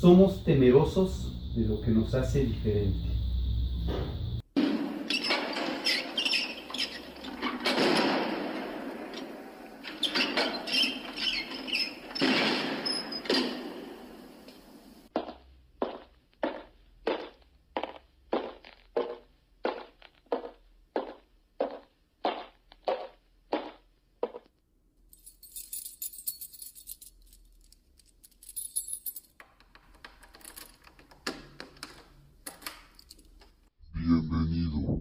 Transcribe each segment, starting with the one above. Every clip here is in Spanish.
somos temerosos de lo que nos hace diferente. Bienvenido.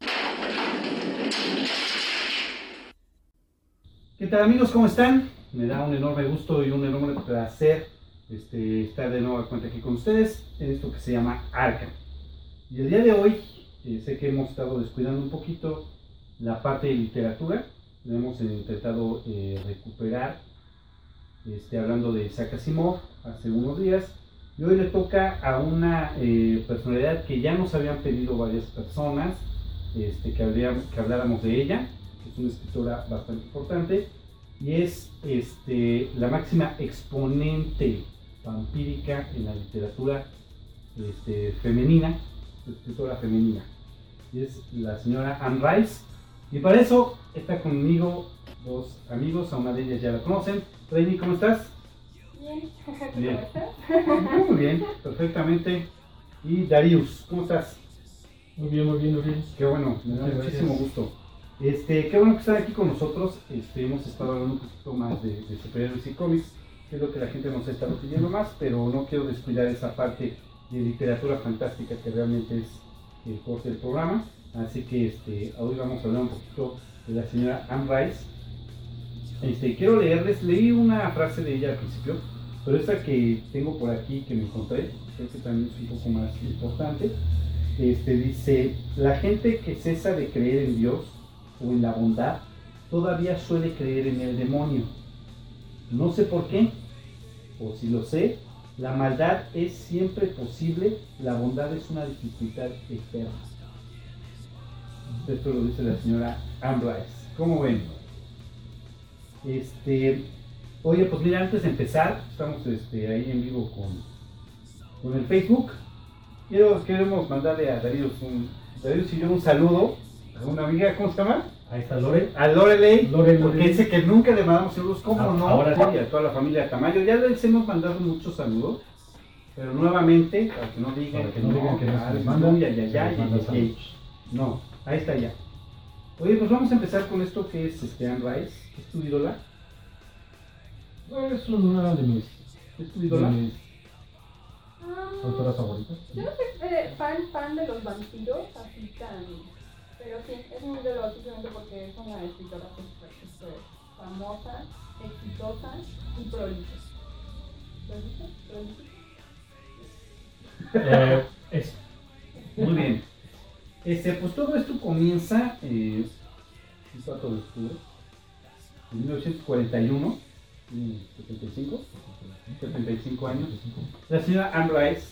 ¿Qué tal, amigos? ¿Cómo están? Me da un enorme gusto y un enorme placer estar de nuevo a cuenta aquí con ustedes en esto que se llama Arkham. Y el día de hoy sé que hemos estado descuidando un poquito la parte de literatura. Lo hemos intentado recuperar hablando de Isaac Asimov hace unos días. Y hoy le toca a una personalidad que ya nos habían pedido varias personas que habláramos de ella. Es una escritora bastante importante y es la máxima exponente vampírica en la literatura femenina, escritora femenina. Y es la señora Anne Rice. Y para eso está conmigo dos amigos, a una de ellas ya la conocen. Reini, ¿cómo estás? Bien, Bien. ¿cómo estás? Muy bien, perfectamente. Y Darius, ¿cómo estás? Muy bien, muy bien, muy bien. Qué bueno, me da Muchas muchísimo gracias. gusto. Qué bueno que están aquí con nosotros. Hemos estado hablando un poquito más de superhéroes y cómics, que es lo que la gente nos está pidiendo más, pero no quiero descuidar esa parte de literatura fantástica que realmente es el corte del programa. Así que hoy vamos a hablar un poquito de la señora Anne Rice. Quiero leí una frase de ella al principio, pero esta que tengo por aquí, que me encontré, creo que también es un poco más importante. Dice: la gente que cesa de creer en Dios o en la bondad todavía suele creer en el demonio. No sé por qué, o si lo sé, la maldad es siempre posible, la bondad es una dificultad eterna. Esto lo dice la señora Anne Rice. ¿Cómo ven? Oye, pues mira, antes de empezar, estamos ahí en vivo con el Facebook. Queremos mandarle a Darius y yo un saludo a una amiga. ¿Cómo se llama? Ahí está Lore. A Lorelei, Lore. porque dice que nunca le mandamos saludos. ¿Cómo no? Ahora sí. Y a toda la familia Tamayo. Ya les hemos mandado muchos saludos, pero nuevamente, para que no digan que no se les manda. No, ahí está ya. Oye, pues vamos a empezar con esto que es Anne Rice. ¿Es tu ídola? Es una de mis ¿Es tu ídola? autoras favoritas. Yo no soy fan de los vampiros, así tan... Pero sí, es muy de lo simplemente porque es una escritora súper famosa, exitosa y prolífica. Es. Muy bien. Pues todo esto comienza el 4 de octubre de 1941, 75 años. La señora Anne Rice,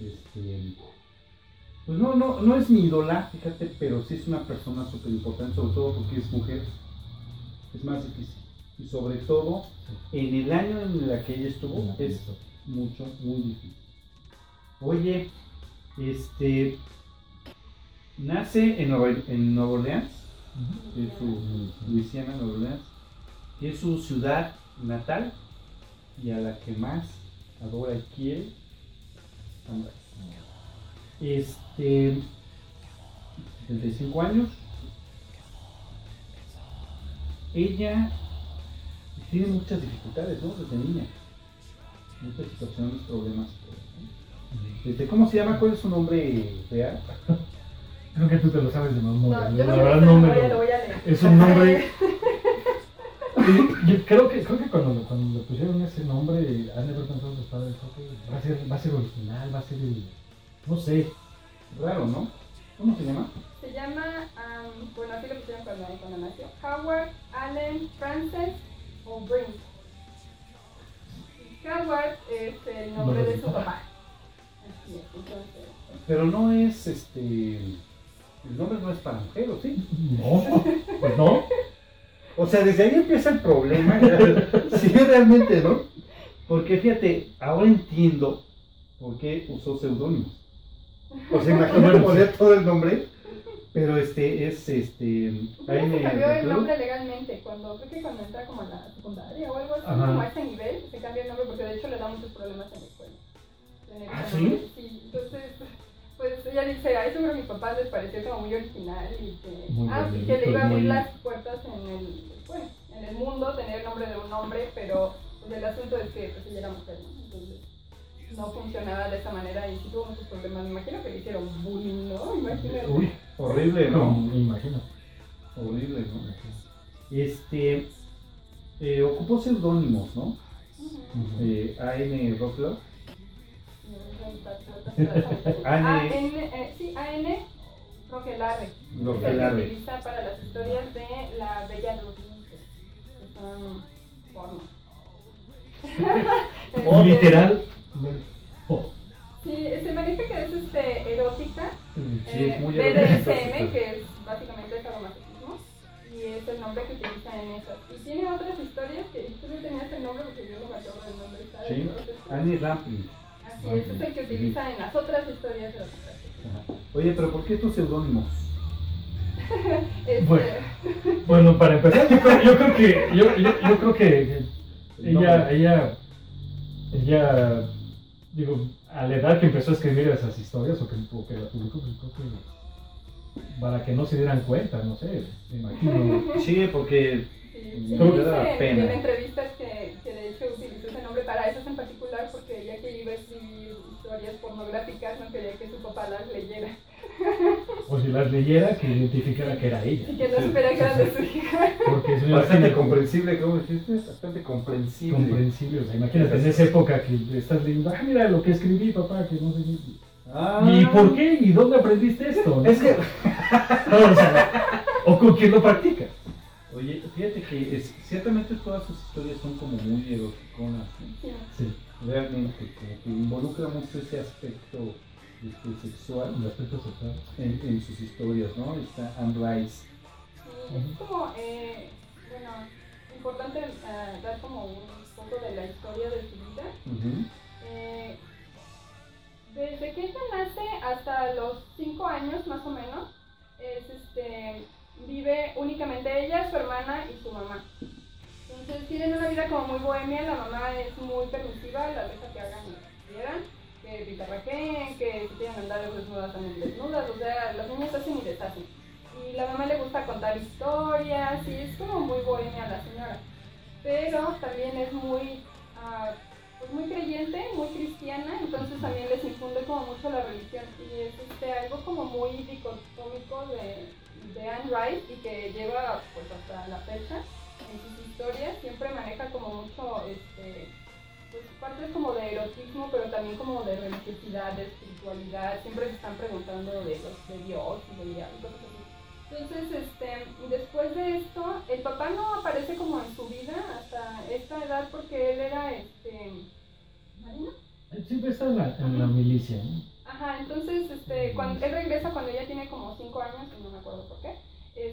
pues no es mi ídola, fíjate, pero sí es una persona súper importante, sobre todo porque es mujer. Es más difícil. Y sobre todo, en el año en el que ella estuvo, es mucho, muy difícil. Oye, nace en Nueva Orleans, que es su Luisiana, Nueva Orleans, que es su ciudad natal y a la que más adora y quiere. 75 años. Ella tiene muchas dificultades, ¿no? Desde niña. Muchas situaciones, problemas. ¿Cómo se llama? ¿Cuál es su nombre real? Creo que tú te lo sabes de memoria. No, yo no La verdad sé no me lo lo... voy a leer. Es un nombre. Yo creo que cuando le pusieron ese nombre, han de haber pensado sus padres, va a ser original, va a ser no sé. Raro, ¿no? ¿Cómo se llama? Se llama, bueno, así lo pusieron cuando nació, Howard Allen Frances O'Brien. Howard es el nombre de su papá. Así es, entonces. Pero no es el nombre no es para mujer, ¿o sí? No, pues no. O sea, desde ahí empieza el problema. Sí, realmente, ¿no? Porque fíjate, ahora entiendo por qué usó seudónimos. O sea, imagínate poner todo el nombre, pero Ya se cambió el nombre legalmente, creo que cuando entra como a la secundaria o algo así, Ajá. como a este nivel, se cambia el nombre porque de hecho le da muchos problemas en la escuela. Tener ¿Ah, ese sí? nombre. Sí, entonces, pues ella dice, ay, seguro a mis papás les pareció como muy original y que, Muy sí, que le iba a abrir muy- las puertas en el mundo, tener el nombre de un hombre, pero pues, el asunto es que pues, ella era mujer, ¿no? Entonces no funcionaba de esa manera y sí tuvo muchos problemas. Me imagino que le hicieron bullying, ¿no? Imagínate. Uy, horrible, No, ¿no? me imagino. Horrible, ¿no? Ocupó seudónimos, ¿no? Ujú. A.N. Rocklow. Sí, A.N. Roquelarre. Roquelarre. Se utiliza para las historias de la Bella Durmiente, que son porno. Literal. Oh. Sí, se maneja que es erótica, Sí, es muy erótica. BDSM, que es básicamente sadomasoquismo, y es el nombre que utiliza en esas. Y tiene otras historias que tú no tenías el nombre porque yo no me acuerdo del nombre, ¿sabes? Sí, Entonces, Annie Rampling. así es el que utiliza en las otras historias eróticas. Ajá. Oye, pero ¿por qué estos seudónimos? Bueno. Bueno, para empezar, yo creo que ella, digo, a la edad que empezó a escribir esas historias o que la publicó, pues creo que para que no se dieran cuenta, no sé, me imagino. Sí, porque Sí, me dice da pena. en entrevistas que de hecho utilizó ese nombre para esas en particular porque ella que iba a escribir historias pornográficas no quería que su papá las leyera O si las leyera, que identificara que era ella. y que no supiera que eran de su hija. Porque es bastante comprensible, ¿cómo dijiste? Bastante comprensible. comprensible. O sea, imagínate en esa época que estás leyendo, mira lo que escribí, papá, que no sé qué. Ah, ¿Y por qué? ¿Y dónde aprendiste esto? ¿No? Es que, No, o sea, o con quién lo practica. oye, fíjate que ciertamente todas sus historias son como muy eroticonas, ¿no? Sí. Sí, Realmente, como que involucra mucho ese aspecto sexual el aspecto sexual. en sus historias, ¿no? Está Anne Rice. Sí, es como, bueno, importante dar como un poco de la historia de su vida. Ujú. Desde que ella nace hasta los 5 años más o menos, vive únicamente ella, su hermana y su mamá. Entonces tienen una vida como muy bohemia, la mamá es muy permisiva, la deja que hagan lo que quieran, que pintarrajeen, que si quieren andar desnudas también desnudas, o sea, las niñas hacen y deshacen. Y la mamá le gusta contar historias y es como muy bohemia la señora, pero también es muy, pues muy creyente, muy cristiana, entonces también les infunde como mucho la religión y es algo como muy dicotómico de Anne Rice y que lleva pues hasta la fecha en sus historias, siempre maneja como mucho pues partes como de erotismo, pero también como de religiosidad, de espiritualidad, siempre se están preguntando de Dios y de diablo y cosas así. Entonces, después de esto, el papá no aparece como en su vida hasta esta edad porque él era, marino. Siempre está en la milicia, ¿no? Ajá, entonces, cuando él regresa cuando ella tiene como 5 años, y no me acuerdo por qué,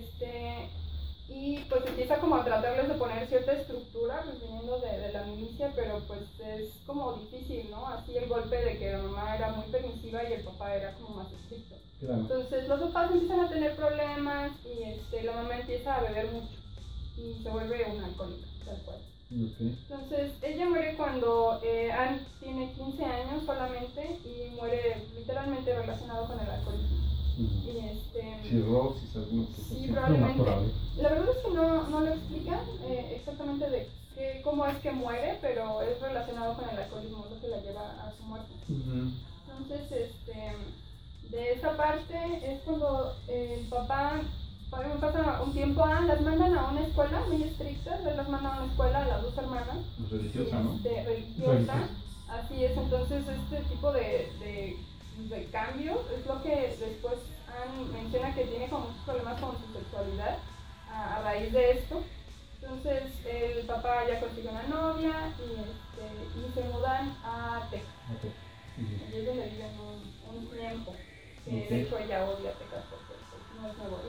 y pues empieza como a tratarles de poner cierta estructura, pues viniendo de la milicia, pero pues es como difícil, ¿no? Así el golpe de que la mamá era muy permisiva y el papá era como más estricto. Claro. Entonces los papás empiezan a tener problemas y la mamá empieza a beber mucho y se vuelve una alcohólica, tal cual. Okay. Entonces ella muere cuando Anne tiene 15 años solamente y muere literalmente relacionado con el alcoholismo. Ujú. Y Cirrosis, alguna cosa sí, así. probablemente. Lo más probable. La verdad es que no lo explican exactamente cómo es que muere, pero es relacionado con el alcoholismo, lo que la lleva a su muerte. Ujú. Entonces, de esa parte es cuando el papá pasa un tiempo, las mandan a una escuela muy estricta, las mandan a una escuela a las dos hermanas. Religiosa, ¿no? Religiosa, así es, entonces este tipo de cambios es lo que después menciona que tiene como muchos problemas con su sexualidad a raíz de esto. Entonces el papá ya consigue una novia y se mudan a Texas. Okay. Y es donde viven un tiempo. Okay. De hecho ella odia Texas porque pues, no es Nuevo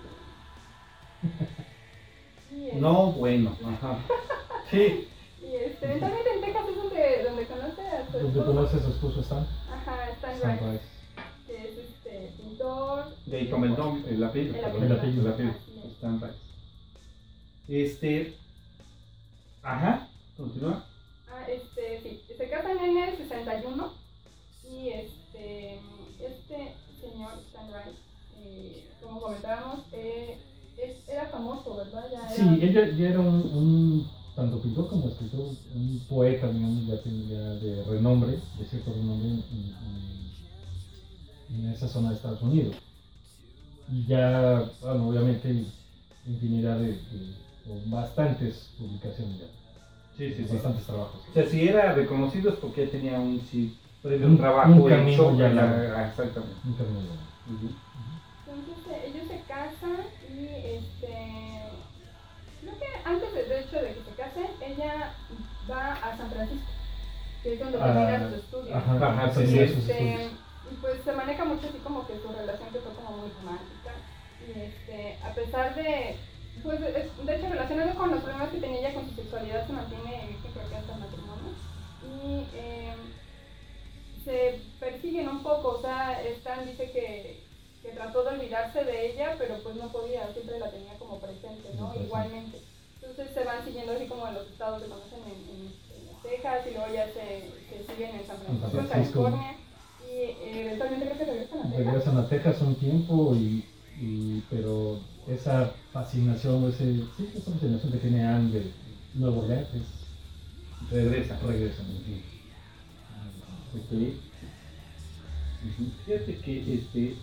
León. No, bueno, ajá. Sí. Y eventualmente en Texas es donde conoce a su ¿Dónde esposo. conoce a su esposo Stan? Ajá, Stan Stan Rice, Rice. que es pintor. De ahí toma el nombre, el apellido. El perdón. apellido. El apellido. Así es. Stan Rice. Ajá, continúa. Sí, se casan en el 61 y este señor Stan Rice, como comentábamos, era famoso, ¿verdad? Sí, él ya era un tanto pintor como escritor, un poeta, digamos, ya de renombre, de cierto renombre en esa zona de Estados Unidos. Y ya, bueno, obviamente, infinidad o bastantes publicaciones ya. Sí, Bastantes trabajos. O sea, si era reconocido es porque ya tenía un previo Un trabajo camino hecho. ya largo. Exactamente. Un camino. Ujú. Entonces ellos se casan y creo que antes de hecho de que se casen, ella va a San Francisco, que es donde termina sus estudios. Ajá, sí, tenía sí, sus estudios. Y pues se maneja mucho así como que su relación que fue como muy romántica. Y a pesar de, pues de hecho relacionado con los problemas que tenía ella con su sexualidad, se mantiene virgen creo que hasta el matrimonio. Y se persiguen un poco, o sea, Stan dice que trató de olvidarse de ella, pero pues no podía, siempre la tenía como presente, ¿no? Presente. Igualmente. Entonces se van siguiendo así como en los estados que conocen en Texas y luego ya se siguen en San Francisco, en Francisco. California y eventualmente creo que regresan a Texas. Regresan a Texas un tiempo pero esa fascinación, esa fascinación que tiene Anne de Nueva Orleans regresan. Ok. Ujú. Fíjate que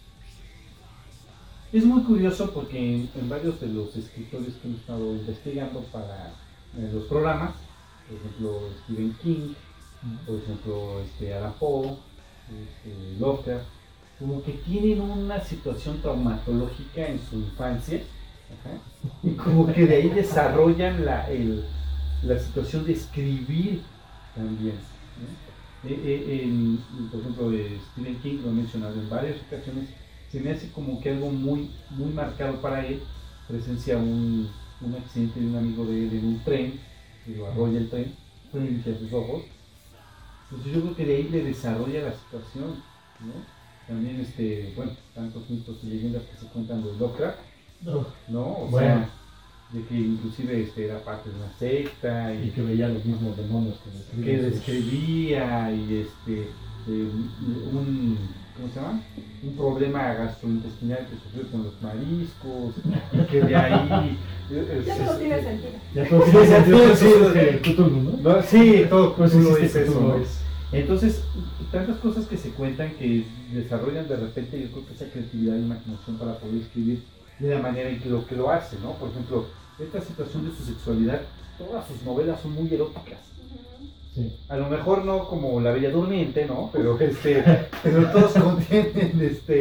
es muy curioso porque en varios de los escritores que hemos estado investigando para los programas, por ejemplo Stephen King, por ejemplo Alan Poe, Lovecraft, como que tienen una situación traumatológica en su infancia, ajá, y como que de ahí desarrollan la situación de escribir también, ¿no? Por ejemplo, Stephen King lo he mencionado en varias ocasiones, se me hace como que algo muy, muy marcado para él. Presencia un accidente de un amigo de él en un tren, que lo arrolla el tren frente a sus ojos. Entonces yo creo que de ahí le desarrolla la situación, ¿no? También, bueno, tantos mitos y leyendas que se cuentan de Lovecraft, ¿no? O Bueno. sea, de que inclusive era parte de una secta Y que veía los mismos demonios que describía y ¿cómo se llama? Un problema gastrointestinal que sufrió con los mariscos y que de ahí Ya todo tiene sentido. Ya todo Sí, tiene sí, sentido, sí, eso sí. es que Cthulhu, ¿no? no, sí, todo Pues Cthulhu existe es eso, Cthulhu, ¿no? es- Entonces, tantas cosas que se cuentan que desarrollan de repente, yo creo que esa creatividad y imaginación para poder escribir de la manera en que lo hace, ¿no? Por ejemplo, esta situación de su sexualidad, todas sus novelas son muy eróticas. Sí. A lo mejor no como La Bella Durmiente, ¿no? Pero pero todos contienen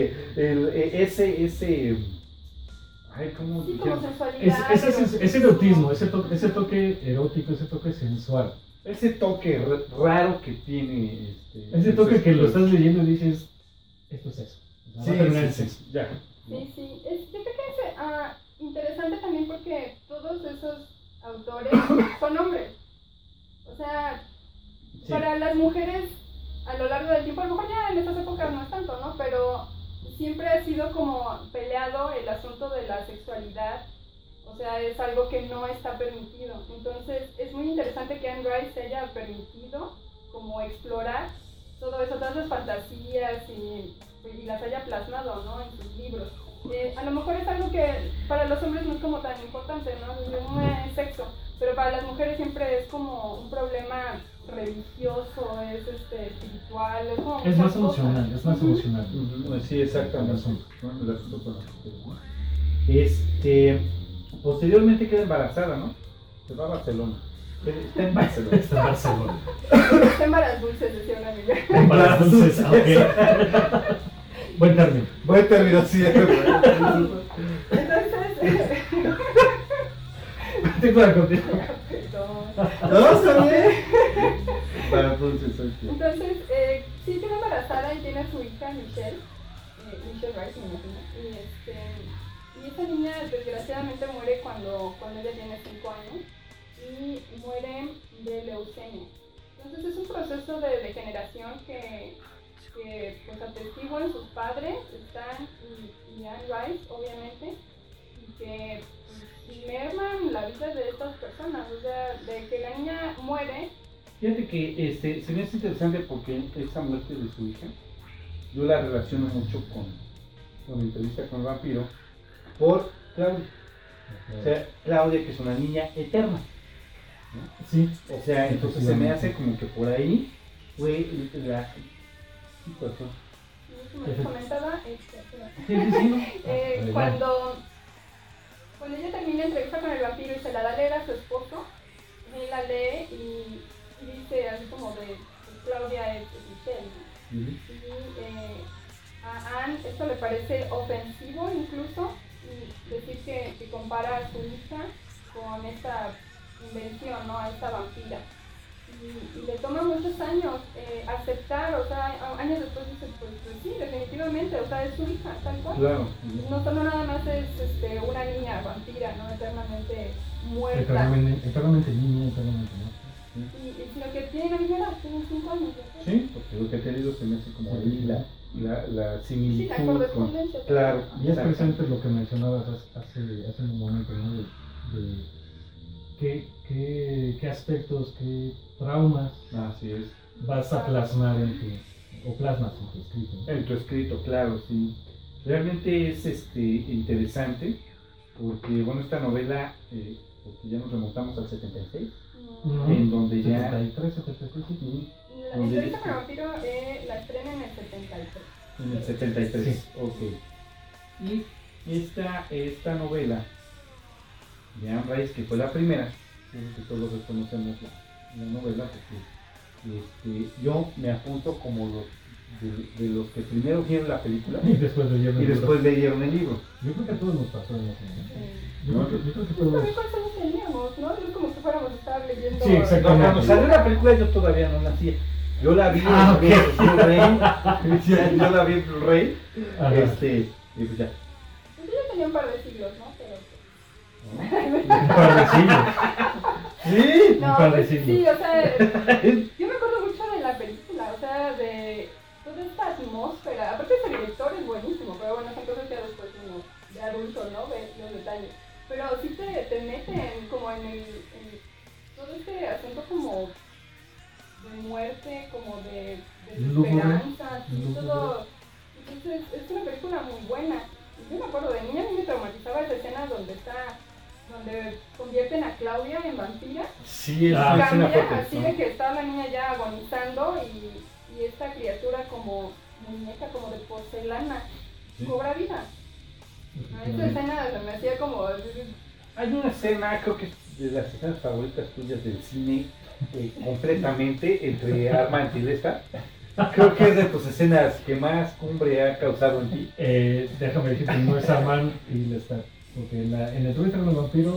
ese ay, ¿cómo Sí, se como llama? sensualidad. Ese erotismo, ese toque erótico, ese toque sensual. Ese toque raro que tiene Ese toque que lo estás leyendo y dices, esto es eso. O sea, Sí, va a terminar en sí, sexo. sí, ya. Sí. Yo creo que es interesante también porque todos esos autores son hombres. O sea, Sí. para las mujeres a lo largo del tiempo, a lo mejor ya en estas épocas no es tanto, ¿no? Pero siempre ha sido como peleado el asunto de la sexualidad. O sea, es algo que no está permitido. Entonces, es muy interesante que Anne Rice se haya permitido como explorar todo eso, todas las fantasías y las haya plasmado, ¿no? En sus libros. A lo mejor es algo que para los hombres no es como tan importante, ¿no? No es sexo, pero para las mujeres siempre es como un problema religioso, es espiritual, es como Es muchas más cosas. emocional, es más Ujú. emocional. Ujú, sí, exactamente. El asunto. ¿No? El asunto con las mujeres, ¿no? Posteriormente queda embarazada, ¿no? Se va a Barcelona. Está en Barcelona. Está en Barcelona. Son varas dulces, decía una amiga. Para las dulces, ok. Buen término. Voy a terminar así. Entonces, Tengo la copia. No, está bien. Para entonces, entonces sí queda embarazada y tiene a su hija Michelle Rice, me imagino. Y esta niña desgraciadamente muere cuando ella tiene 5 años y muere de leucemia. Entonces es un proceso de degeneración que pues atestiguan sus padres, Stan y Anne Rice, obviamente, y que pues, merman la vida de estas personas, o sea, de que la niña muere. Fíjate que se me hace interesante porque esa muerte de su hija, yo la relaciono mucho con la entrevista con el vampiro, por Claudia. O sea, Claudia, que es una niña eterna, ¿no? Sí. O sea, entonces se me hace como que por ahí fue la situación. Como les comentaba, Sí. cuando ella termina la entrevista con el vampiro y se la da a leer a su esposo, él la lee y dice así como de Claudia es Michelle, ¿no? Uh-huh. Y a Anne esto le parece ofensivo incluso, y decir que compara a su hija con esta invención, ¿no? A esta vampira. Y le toma muchos años aceptar, o sea, años después dice, pues sí, definitivamente, o sea, es su hija, tal cual. Claro. No nada más es una niña vampira, ¿no? Eternamente muerta. Eternamente niña, eternamente muerta. Y sino que tiene la misma edad, tiene 5 años. ¿no? Sí, porque lo que te digo se me hace como ahí la similitud. Sí, la correspondencia. Claro. Y es presente lo que mencionabas hace un momento, ¿no? De qué aspectos, qué traumas Así es. vas a plasmar plasmas en tu escrito. En tu escrito, claro, sí. Realmente es interesante porque, bueno, esta novela, porque ya nos remontamos al 76, en donde ya... 73, 76, sí. La entrevista con el vampiro la estrena en el 73. En el 73, sí. Ok. Y esta novela de Anne Rice, que fue la primera, creo que todos reconocemos la novela, porque yo me apunto como de los que primero vieron la película Y después leyeron el libro. Yo creo que a todos nos pasó en ese momento. Sí. Yo creo que Pues todos... también cuántos años teníamos, ¿no? Es como si fuéramos a estar leyendo. Sí, exacto. No, cuando salió la película yo todavía no nacía. Yo la vi en Blu-ray. Yo la vi en Blu-ray. Y pues ya. Pues yo tenía un par de siglos, ¿no? Pero... Un par de siglos. Sí. No, Un par de pues, siglos. sí, o sea, yo me acuerdo mucho de la película, o sea, de toda esta atmósfera. Aparte el director es buenísimo, pero bueno, son cosas que después uno de adulto, ¿no? Ve los detalles. Pero sí te meten como en todo este asunto como de muerte, como de desesperanza, y todo. Entonces es una película muy buena. Yo me acuerdo de niña, a mí me traumatizaba esa escena donde convierten a Claudia en vampira. Sí, es Cambia, una fuerte. así de que está la niña ya agonizando y esta criatura como muñeca, como de porcelana, Sí. cobra vida. Esa escena se me hacía como... Hay una escena, creo que es de las escenas favoritas tuyas del cine, completamente, entre Armand y Lesta. Creo que es de tus escenas que más cumbre ha causado en ti. Déjame decir que no es Armand y Lestat, porque en el entrevista con el vampiro,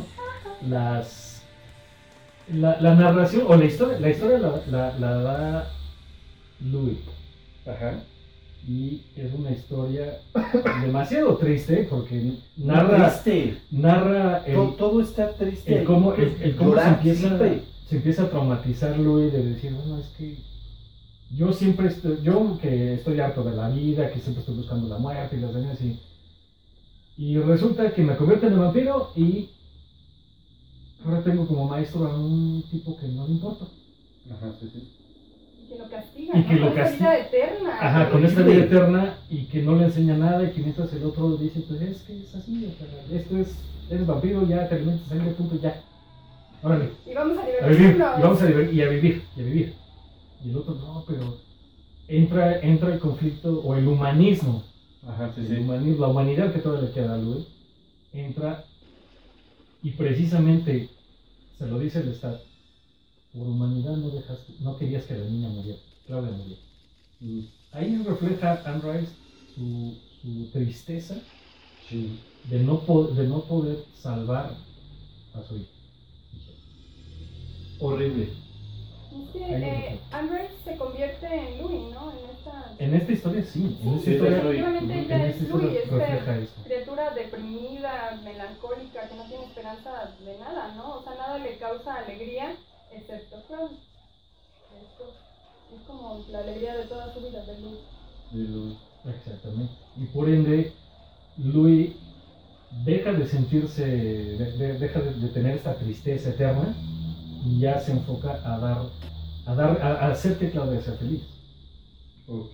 la narración o la historia la da Louis. Ajá. Y es una historia demasiado triste porque narra Todo está triste. el cómo Llorar siempre. se empieza a traumatizar Louis de decir, bueno, es que yo que estoy harto de la vida, que siempre estoy buscando la muerte y las demás, y resulta que me convierto en vampiro y ahora tengo como maestro a un tipo que no le importa. Ajá, sí. Y que lo castiga, Y que ¿no? lo Con esa castiga. vida eterna. Ajá, con esta vida eterna y que no le enseña nada y que mientras el otro dice, pues es que es así, o sea, eres vampiro, ya te alimentas sangre, punto, ya. Órale. Y vamos a A vivir, divertirnos. y vamos a vivir. Y el otro no, pero entra el conflicto o el humanismo. Ajá, sí, El humanismo, la humanidad que todavía le queda a Louis, entra y precisamente se lo dice el Estado. Por humanidad no querías que la niña muriera, Claudia murió. Ahí refleja Anne Rice su tristeza Sí. de no poder salvar a su hija. Horrible. Es que Amber se convierte en Louis, ¿no? En esta historia sí. En esta Sí, historia, efectivamente ella en es esta historia Louis, refleja esta eso. criatura deprimida, melancólica, que no tiene esperanza de nada, ¿no? O sea, nada le causa alegría, excepto Claudia. Esto es como la alegría de toda su vida de Louis. de Louis. Exactamente. Y por ende, Louis deja de sentirse, deja de tener esta tristeza eterna y ya se enfoca a hacer que Claudia sea feliz. Ok.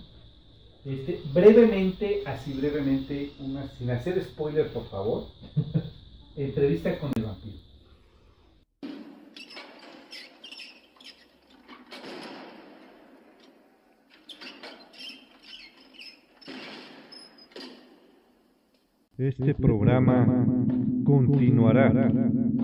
Brevemente, sin hacer spoiler, por favor, entrevista con el vampiro. Este programa continuará.